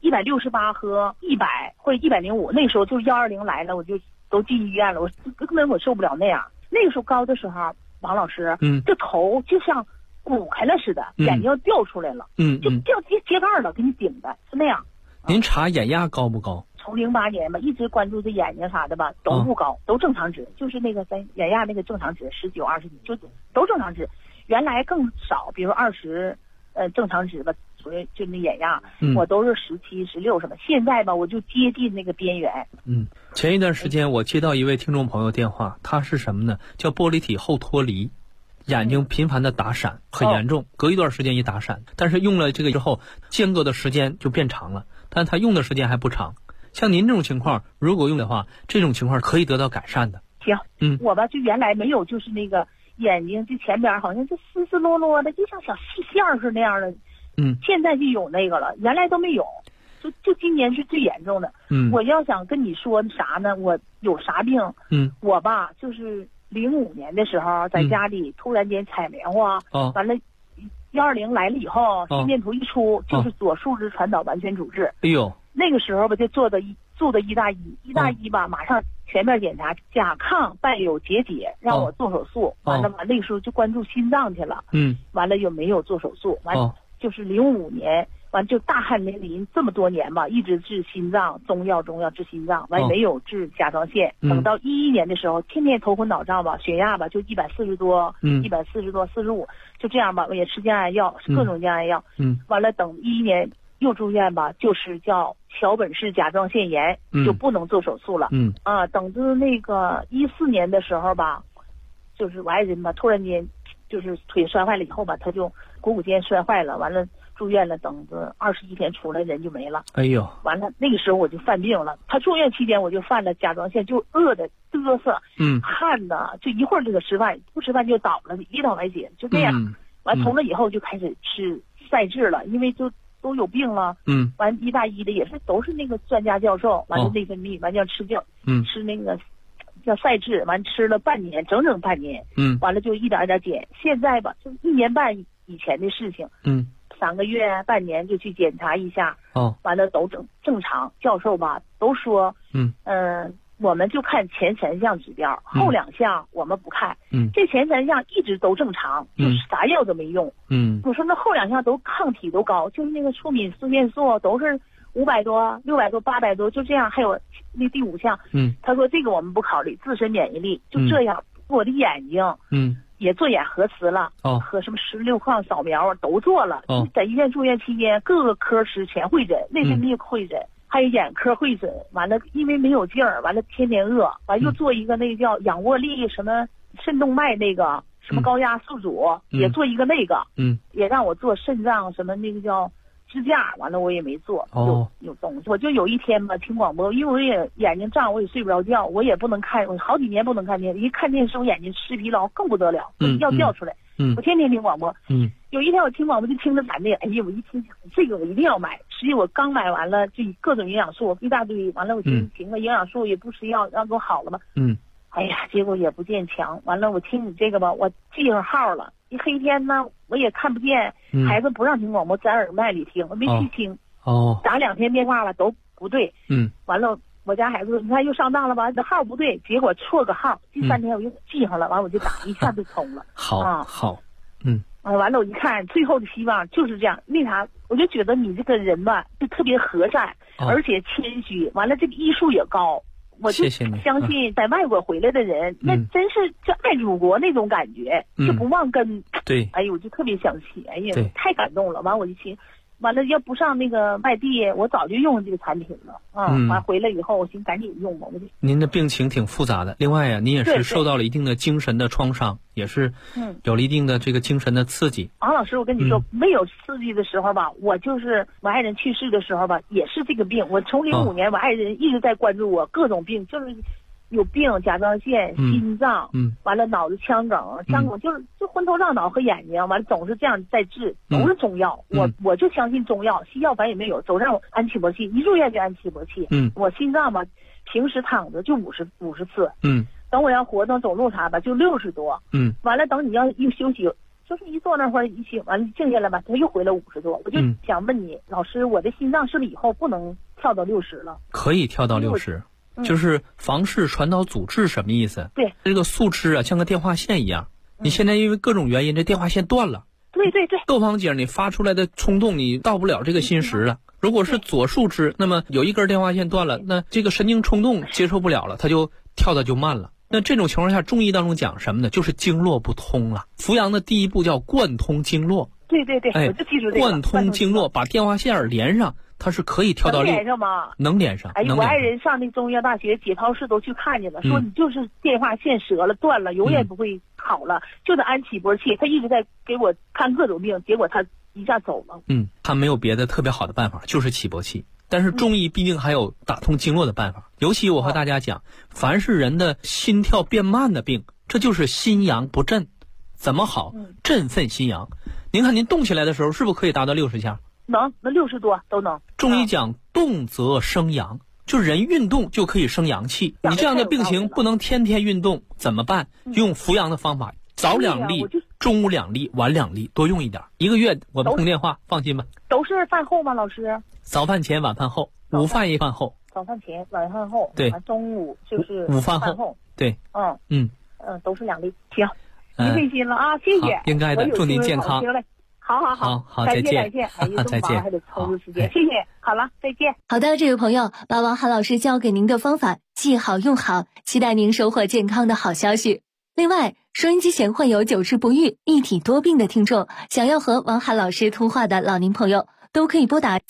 168和100或者105，那时候就120来了，我就都进医院了，我根本我受不了那样。那个时候高的时候，王老师，这头就像鼓开了似的，眼睛要掉出来了，就掉秸秆了，给你顶的是那样。 您查眼压高不高？ 从08年吧，一直关注这眼睛啥的吧，都不高，都正常值，就是那个咱眼压那个正常值19、20，就都正常值。原来更少，比如20，正常值吧就那眼压，我都是17、16什么。现在吧，我就接近那个边缘。 前一段时间我接到一位听众朋友电话，他是什么呢？叫玻璃体后脱离，眼睛频繁的打闪，很严重，隔一段时间一打闪。但是用了这个之后，间隔的时间就变长了，但他用的时间还不长。像您这种情况，如果用的话，这种情况可以得到改善的。 行，我吧就原来没有，就是那个眼睛这前边好像就丝丝落落的，就像小细线似那样的。现在就有那个了，原来都没有。就今年是最严重的。我要想跟你说啥呢？我有啥病？我吧就是05年的时候在家里突然间采棉花，完了120来了以后，心电图一出，就是左树枝传导完全阻滞。 哎呦， 那个时候吧就住的医大医吧，马上全面检查，甲亢伴有结节，让我做手术。完了那个时候就关注心脏去了。完了又没有做手术。完就是05年。完就大汗淋漓这么多年吧，一直治心脏，中药治心脏，完没有治甲状腺。等到11年的时候，天天头昏脑胀吧，血压吧就140多，140多45，就这样吧，我也吃降压药，各种降压药。完了等11年又住院吧，就是叫桥本氏甲状腺炎，就不能做手术了。等着那个14年的时候吧，就是我爱人吧，突然间就是腿摔坏了以后吧，他就股骨间摔坏了，完了。住院了，等着21天出来人就没了。哎呦，完了那个时候我就犯病了。他住院期间我就犯了甲状腺，就饿的嘚瑟，汗的就一会儿就得吃饭，不吃饭就倒了，一倒来血，就这样。完从那以后就开始吃赛制了，因为就都有病了。完医大医的也是都是那个专家教授，完了内分泌，完要吃药，吃那个叫赛制，完吃了半年，整半年。完了就一点点减。现在吧，就1年半以前的事情。3个月半年就去检查一下，完了都正常。教授吧都说，我们就看前3项指标，后2项我们不看。这前3项一直都正常，就是啥药都没用。我说那后2项都抗体都高，就是那个促敏素变素都是500多、600多、800多，就这样。还有那第5项，他说这个我们不考虑，自身免疫力就这样。我的眼睛，也做眼核磁了，和什么16抗扫描都做了。在医院住院期间，各个科室全会诊，内分泌会诊，还有眼科会诊。完了，因为没有劲儿，完了天天饿，完又做一个那个叫仰卧力什么肾动脉那个什么高压宿主，也做一个那个，也让我做肾脏什么那个叫支架，完了我也没做。有东西，我就有一天吧听广播，因为我也眼睛胀，我也睡不着觉，我也不能看，我好几年不能看电视，一看电视我眼睛吃疲劳更不得了，要掉出来。我天天听广播。有一天我听广播就听着咱的，哎呀，我一听这个我一定要买。实际我刚买完了，就各种营养素一大堆，完了我寻思营养素也不吃药，让给我好了吧。哎呀，结果也不见强。完了我听你这个吧，我记上号了。一黑天呢，我也看不见，孩子不让听广播，在耳麦里听，我没去听。打2天电话了都不对。完了我家孩子说，你看又上当了吧，这号不对，结果错个号。第3天我又记上了，完了我就打，一下就通了。 好。 完了我一看，最后的希望就是这样。那啥，我就觉得你这个人吧，就特别和善，而且谦虚，完了这个医术也高。我就相信在外国回来的人，那真是就爱祖国那种感觉，就不忘根。 对， 哎呦，我就特别想起，哎呀，太感动了。完我就寻，完了要不上那个外地，我早就用这个产品了。完回来以后，我寻赶紧用吧。 您的病情挺复杂的，另外呀，您也是受到了一定的精神的创伤，也是有了一定的这个精神的刺激。 王老师，我跟你说，没有刺激的时候吧，我就是我爱人去世的时候吧，也是这个病。我从05年，我爱人一直在关注我各种病，就是有病，甲状腺、心脏，完了脑子腔梗就昏头胀脑和眼睛，完了总是这样在治，都是中药。我就相信中药，西药反正也没有，总让我安起搏器，一入院就安起搏器。我心脏吧，平时躺着就50次，等我要活动走路啥吧，就60多，完了等你要一休息，就是一坐那会儿一休，完了静下来吧，他又回来50多。我就想问你，老师，我的心脏是不是以后不能跳到60了？ 可以跳到60。就是房室传导阻滞什么意思？ 对， 这个宿枝啊，像个电话线一样。你现在因为各种原因，这电话线断了。 对， 窦房井你发出来的冲动，你到不了这个心室了。如果是左树枝，那么有一根电话线断了，那这个神经冲动接受不了了，它就跳的就慢了。那这种情况下，中医当中讲什么呢？就是经络不通了。扶阳的第一步叫贯通经络。 对对对，我就记住这个。 贯通经络，把电话线连上，它是可以跳到能连上吗？ 能连上。 哎，我爱人上那中医药大学解剖室都去看见了，说你就是电话线折了断了，永远不会好了，就得安起搏器。他一直在给我看各种病，结果他一下走了。 他没有别的特别好的办法，就是起搏器。但是中医毕竟还有打通经络的办法，尤其我和大家讲，凡是人的心跳变慢的病，这就是心阳不振。怎么好？振奋心阳。您看您动起来的时候，是不是可以达到60下？ 能60多都能。 中医讲动则生阳，就人运动就可以生阳气。你这样的病情不能天天运动，怎么办？用扶阳的方法，早2粒，中午2粒，晚2粒，多用一点。1个月我们通电话，放心吧。 都是饭后吗，老师？ 早饭前，晚饭后，午饭一饭后。 早饭前，晚饭后。 对。 中午就是午饭后。对。 都是2粒。行，您费心了啊，谢谢。 应该的，祝您健康。 好， 再见。 哎呀， 再见。 还得抽出时间，谢谢。好了，再见。 好的，这位朋友，把王涵老师教给您的方法记好用好，期待您收获健康的好消息。另外，收音机前患有久治不愈、一体多病的听众，想要和王涵老师通话的老年朋友，都可以拨打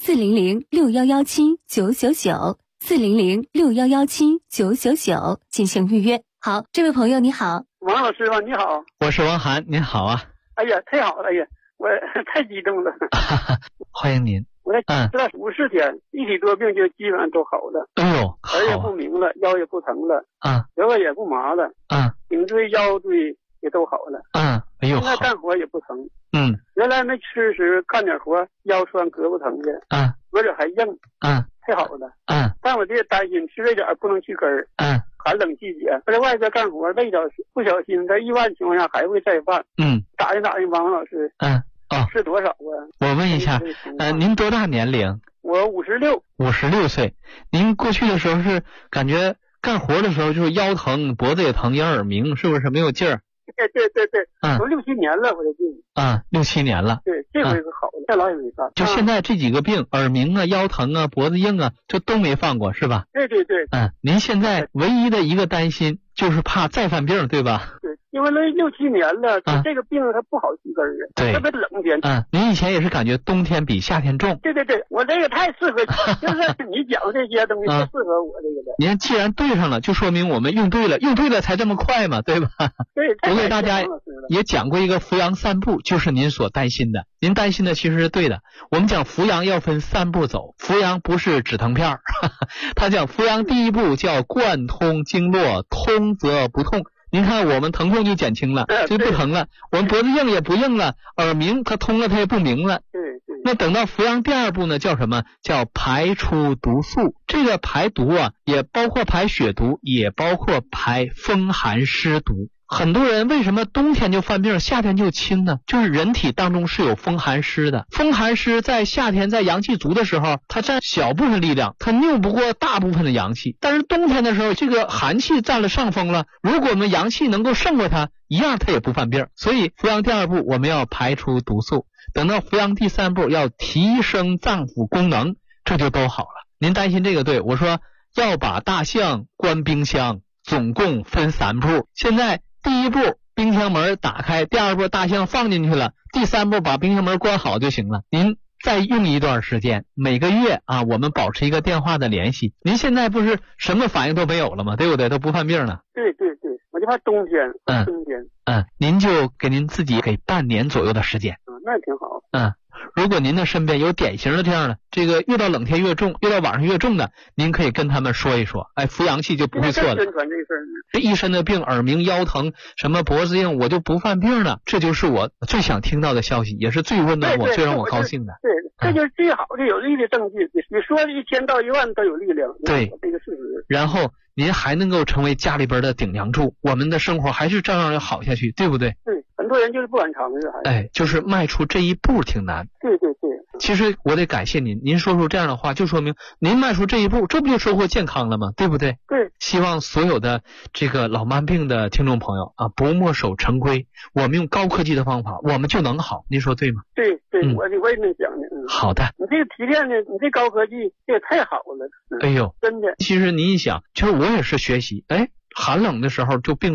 400-6117-999，400-6117-999进行预约。好，这位朋友你好。 王老师吧，你好。 我是王涵，您好啊。 哎呀，太好了，哎呀，我太激动了。 欢迎您。 我这50天，一体多病就基本上都好了。 哎呦， 耳也不鸣了，腰也不疼了，舌头也不麻了，颈椎腰椎也都好了。 哎呦， 现在干活也不疼。原来没吃时干点活腰酸胳膊疼的，脖子还硬，太好了。但我这担心吃这点不能去根儿。寒冷季节，在外边干活累着，不小心在意外情况下还会再犯。打听王老师。是多少啊？ 我问一下，您多大年龄？ 我56。 56岁。您过去的时候是感觉干活的时候就是腰疼、脖子也疼、眼耳鸣，是不是没有劲儿？ 对，都6、7年了，我这病。 6、7年了。 对，这回是好了，再老也没犯。 就现在这几个病，耳鸣啊、腰疼啊、脖子硬啊，这都没犯过，是吧？ 对。 您现在唯一的一个担心就是怕再犯病，对吧？ 对，因为那6、7年了，这个病它不好去根儿啊。 对， 特别冷天。 您以前也是感觉冬天比夏天重。 对，我这个太适合，就是你讲这些东西太适合我这个的。 您既然对上了，就说明我们用对了才这么快嘛，对吧？ 对。 我给大家也讲过一个扶阳3步，就是您所担心的。您担心的其实是对的。我们讲扶阳要分3步走，扶阳不是止疼片他讲扶阳第1步叫贯通经络，通则不痛。您看我们疼痛就减轻了，就不疼了。我们脖子硬也不硬了，耳鸣它通了它也不鸣了。 对。 那等到扶阳第2步呢，叫什么？叫排出毒素。这个排毒啊，也包括排血毒，也包括排风寒湿毒。很多人为什么冬天就犯病，夏天就轻呢？就是人体当中是有风寒湿的。风寒湿在夏天在阳气足的时候，它占小部分力量，它拗不过大部分的阳气。但是冬天的时候，这个寒气占了上风了，如果我们阳气能够胜过它，一样它也不犯病。所以扶阳第2步我们要排出毒素，等到扶阳第3步要提升脏腑功能，这就都好了。您担心这个对，我说要把大象关冰箱，总共分3步。现在第1步冰箱门打开，第2步大象放进去了，第3步把冰箱门关好就行了。您再用一段时间，每个月我们保持一个电话的联系。您现在不是什么反应都没有了吗？对不对？都不犯病了。 对，我就怕冬天。 您就给您自己给半年左右的时间。 那挺好。 如果您的身边有典型的这样的，这个越到冷天越重，越到晚上越重的，您可以跟他们说一说，扶阳气就不会错了。 宣传这事儿， 这一身的病，耳鸣、腰疼、什么脖子硬，我就不犯病了。这就是我最想听到的消息，也是最温暖我、最让我高兴的。 对，这就是最好的有力的证据。你说1000到1万都有力量。 对， 这个事实。 然后您还能够成为家里边的顶梁柱，我们的生活还是照样要好下去，对不对？ 对，很多人就是不敢尝试， 就是迈出这一步挺难。 对。 其实我得感谢您，您说出这样的话，就说明您迈出这一步，这不就收获健康了吗？对不对？ 对。 希望所有的这个老慢病的听众朋友不墨守成规，我们用高科技的方法，我们就能好。您说对吗？ 对，我也能讲的。 好的。 你这个提炼的，你这高科技，这也太好了。 哎呦， 真的。 其实您一想，其实我也是学习，寒冷的时候就病重，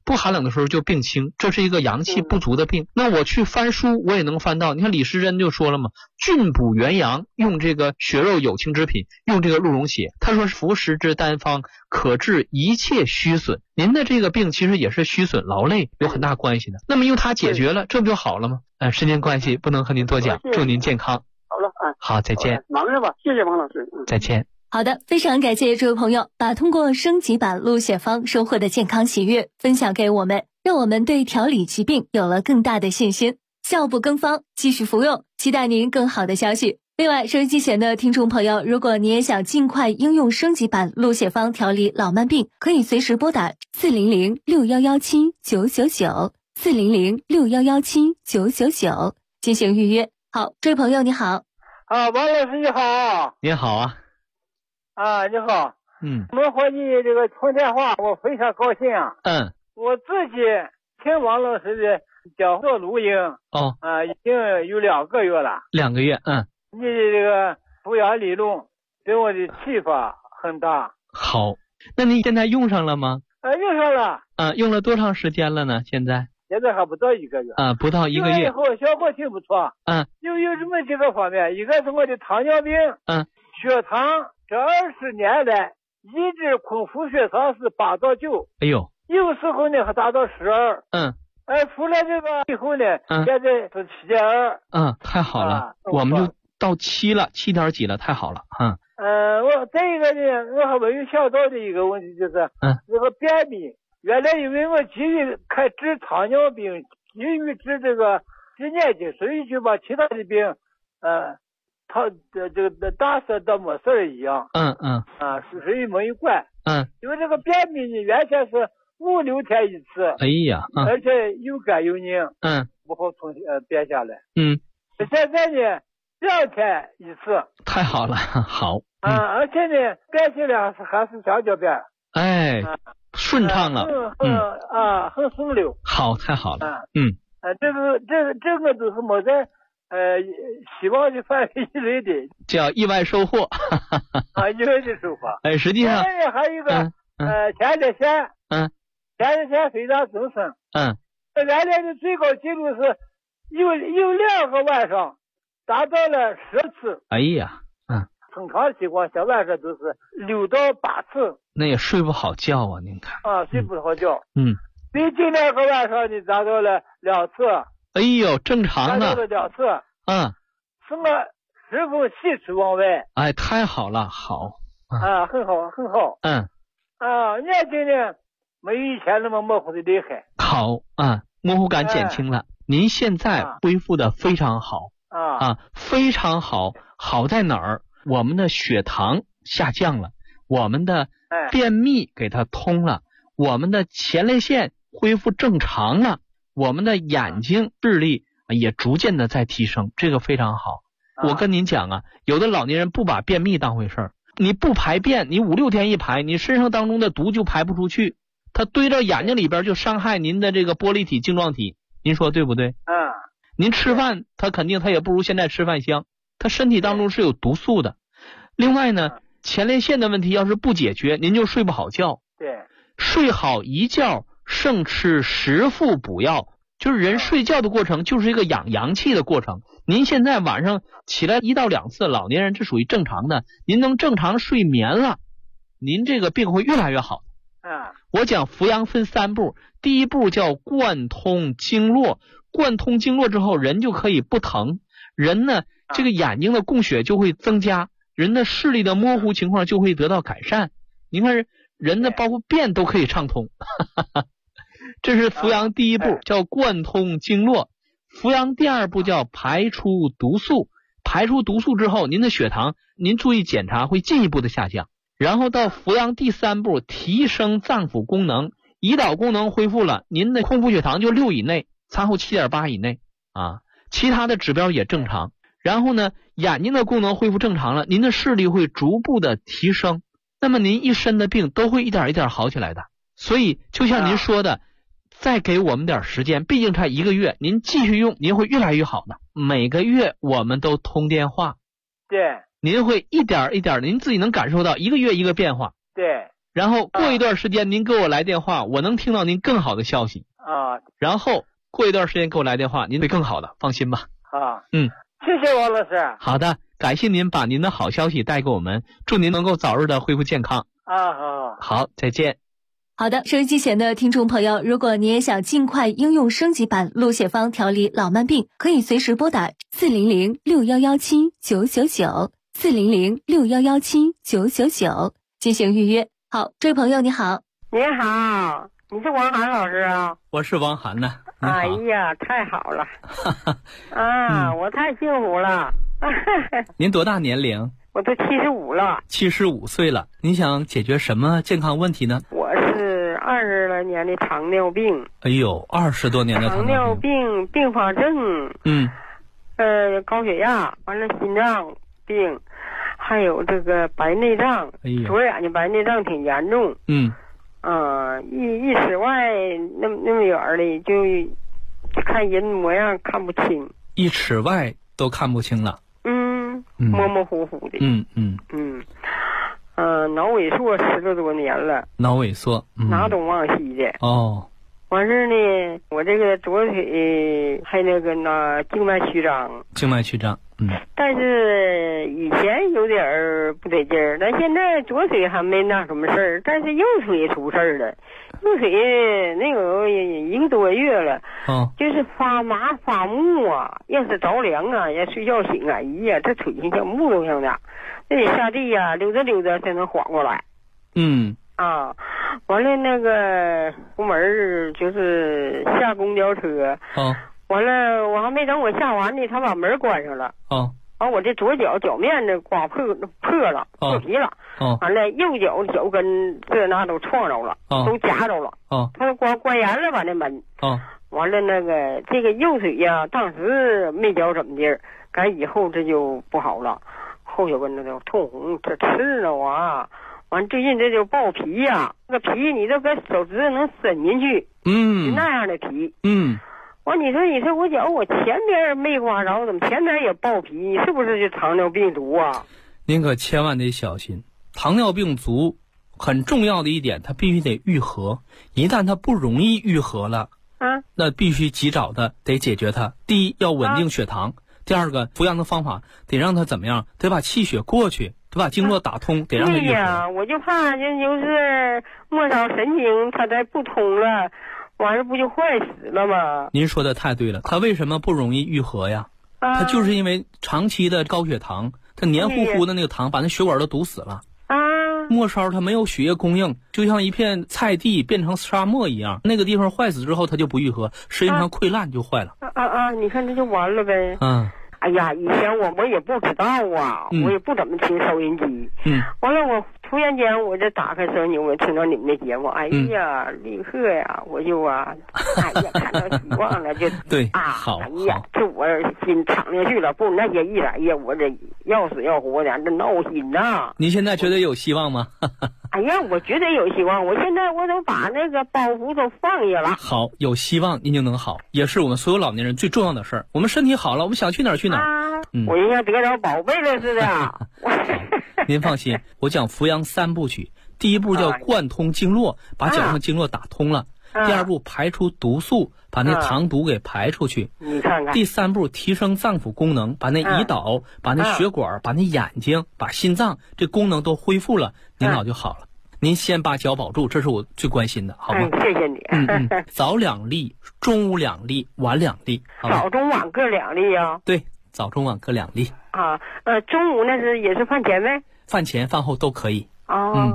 不寒冷的时候就病轻，这是一个阳气不足的病。那我去翻书，我也能翻到，你看李时珍就说了嘛，菌补元阳，用这个血肉有情之品，用这个鹿茸血，他说服食之单方，可治一切虚损。您的这个病其实也是虚损劳累有很大关系的，那么用它解决了，这不就好了吗？时间关系不能和您多讲，祝您健康。 好了， 好，再见。 忙着吧，谢谢王老师。 再见。 好的，非常感谢这位朋友把通过升级版鹿血方收获的健康喜悦分享给我们，让我们对调理疾病有了更大的信心。效不更方，继续服用，期待您更好的消息。另外，收音机前的听众朋友，如果你也想尽快应用升级版鹿血方调理老慢病，可以随时拨打400-6117-999 400-6117-999进行预约。好，这位朋友你好。 王老师你好。 你好啊。 你好。能和你这个通电话，我非常高兴啊。我自己听王老师的讲座录音已经有2个月了。 2个月。 你的这个补养理论对我的启发很大。 好，那你现在用上了吗？ 用上了。 用了多长时间了呢？现在还不到1个月。 不到1个月。 以后效果挺不错。有这么几个方面，一个是我的糖尿病。血糖这20年来一直空腹血糖是8到9。 哎呦。 有时候呢还达到12。除了这个以后呢，现在是7.2。 太好了，我们就到7了，7点几了，太好了。 我再一个呢，我还没有想到的一个问题就是这个便秘。原来因为我急于治糖尿病，急于治这个眼睛，所以就把其他的病这个大事当没事一样。所以没有管。因为这个便秘呢，原先是5、6天一次。 哎呀。 而且又干又拧。不好从便下来。现在呢2天一次。 太好了，好。 而且呢便起来还是香蕉便。 顺畅了。 很顺溜。 好，太好了。 这个都是没在希望的范围以内的， 叫意外收获。 意外的收获。 实际上还有一个前列腺。前列腺非常增生。原来的最高记录是有2个晚上达到了10次。 哎呀。 正常情况下晚上都是6到8次。 那也睡不好觉啊，您看。 睡不好觉。最近2个晚上你达到了2次。 哎呦，正常的。 达到了2次。是我十分喜出望外。 太好了，好。 很好，很好。眼睛呢没有以前那么模糊的厉害。 好。模糊感减轻了。您现在恢复的非常好。非常好。好在哪儿？我们的血糖下降了，我们的便秘给它通了，我们的前列腺恢复正常了，我们的眼睛视力也逐渐的在提升，这个非常好。我跟您讲有的老年人不把便秘当回事儿，你不排便，你5、6天一排，你身上当中的毒就排不出去，它堆到眼睛里边就伤害您的这个玻璃体晶状体，您说对不对？您吃饭它肯定它也不如现在吃饭香，它身体当中是有毒素的。另外呢，前列腺的问题要是不解决，您就睡不好觉。睡好一觉胜吃10副补药，就是人睡觉的过程就是一个养阳气的过程。您现在晚上起来1到2次，老年人这属于正常的，您能正常睡眠了，您这个病会越来越好。我讲扶阳分3步，第一步叫贯通经络，贯通经络之后人就可以不疼，人呢这个眼睛的供血就会增加，人的视力的模糊情况就会得到改善。您看人的包括便都可以畅通。这是扶阳第一步，叫贯通经络。扶阳第2步叫排出毒素，排出毒素之后，您的血糖您注意检查会进一步的下降。然后到扶阳第3步，提升脏腑功能，胰岛功能恢复了，您的空腹血糖就6以内，餐后7.8以内其他的指标也正常。然后呢，眼睛的功能恢复正常了，您的视力会逐步的提升，那么您一身的病都会一点一点好起来的。所以就像您说的，再给我们点时间，毕竟才1个月，您继续用，您会越来越好的。每个月我们都通电话。 对。 您会一点一点，您自己能感受到1个月一个变化。 对。 然后过一段时间您给我来电话，我能听到您更好的消息啊。 然后过一段时间给我来电话，您会更好的，放心吧。 啊，谢谢王老师。 好的，感谢您把您的好消息带给我们，祝您能够早日的恢复健康。 啊， 好，再见。 好的，收音机前的听众朋友，如果你也想尽快应用升级版陆血方调理老慢病，可以随时拨打400-6117-999，400-6117-999进行预约。好，这位朋友你好。 你好，你是王涵老师啊？ 我是王涵呢。 哎呀，太好了啊，我太幸福了。 您多大年龄？ 我都75了。 75岁了，您想解决什么健康问题呢？ 我是20来年的糖尿病。 哎呦，20多年的糖尿病并发症。高血压，完了心脏病，还有这个白内障。左眼睛白内障挺严重。一尺外那么远的就看人模样看不清。1 尺外都看不清了。 模模糊糊的。脑萎缩10个多年了。 脑萎缩， 拿东忘西的。完事呢，我这个左腿还那个静脉曲张。但是以前有点不得劲儿，但现在左腿还没那什么事儿，但是右腿出事儿了。右腿那个1个多月了，就是发麻发木啊，要是着凉啊，要睡觉醒啊，哎呀，这腿像木头像的，那得下地呀，溜达溜达才能缓过来。完了那个出门就是下公交车。完了我还没等我下完呢，他把门关上了。完我这左脚脚面子刮破了，破皮了。完了右脚脚跟这那都撞着了，都夹着了。他关严了把那门。完了那个这个右腿呀，当时没觉怎么地儿，赶以后这就不好了，后脚跟子都通红，这刺挠啊。完最近这就爆皮呀，那个皮你都搁手指头能伸进去。那样的皮。完你说我脚我前边没刮着，怎么前边也爆皮？你是不是就糖尿病足啊？ 您可千万得小心，糖尿病足很重要的一点，它必须得愈合。一旦它不容易愈合了，那必须及早的得解决它。第一要稳定血糖，第二个服药的方法得让它怎么样？得把气血过去，得把经络打通，得让它愈合。 对呀，我就怕就是末梢神经它再不通了。完了不就坏死了吗？ 您说的太对了，它为什么不容易愈合呀？它就是因为长期的高血糖，它黏糊糊的那个糖把那血管都堵死了。末梢它没有血液供应，就像一片菜地变成沙漠一样，那个地方坏死之后它就不愈合，时间长溃烂就坏了。 你看这就完了呗。哎呀，以前我也不知道啊，我也不怎么听收音机。完了我突然间我这打开收音机，我听到你们的节目，哎呀，立刻呀，我就哎呀看到希望了，就对好， 哎呀，这我心敞下去了，不那些一来呀，我这要死要活的，这闹心呐。 您现在觉得有希望吗？ 哎呀，我觉得有希望，我现在我都把那个包袱都放下了。 好，有希望您就能好，也是我们所有老年人最重要的事儿。我们身体好了，我们想去哪儿去哪儿。 我就像得着宝贝了似的。 您放心，我讲扶阳3部曲，第一步叫贯通经络，把脚上经络打通了。第二步排出毒素，把那糖毒给排出去。 你看看。 第3步提升脏腑功能，把那胰岛、把那血管、把那眼睛、把心脏这功能都恢复了，您老就好了。您先把脚保住，这是我最关心的，好吗？ 谢谢你。 早2粒，中午2粒，晚2粒。 早中晚各2粒啊？ 对，早中晚各2粒。 中午那是也是饭前呗？ 饭前饭后都可以。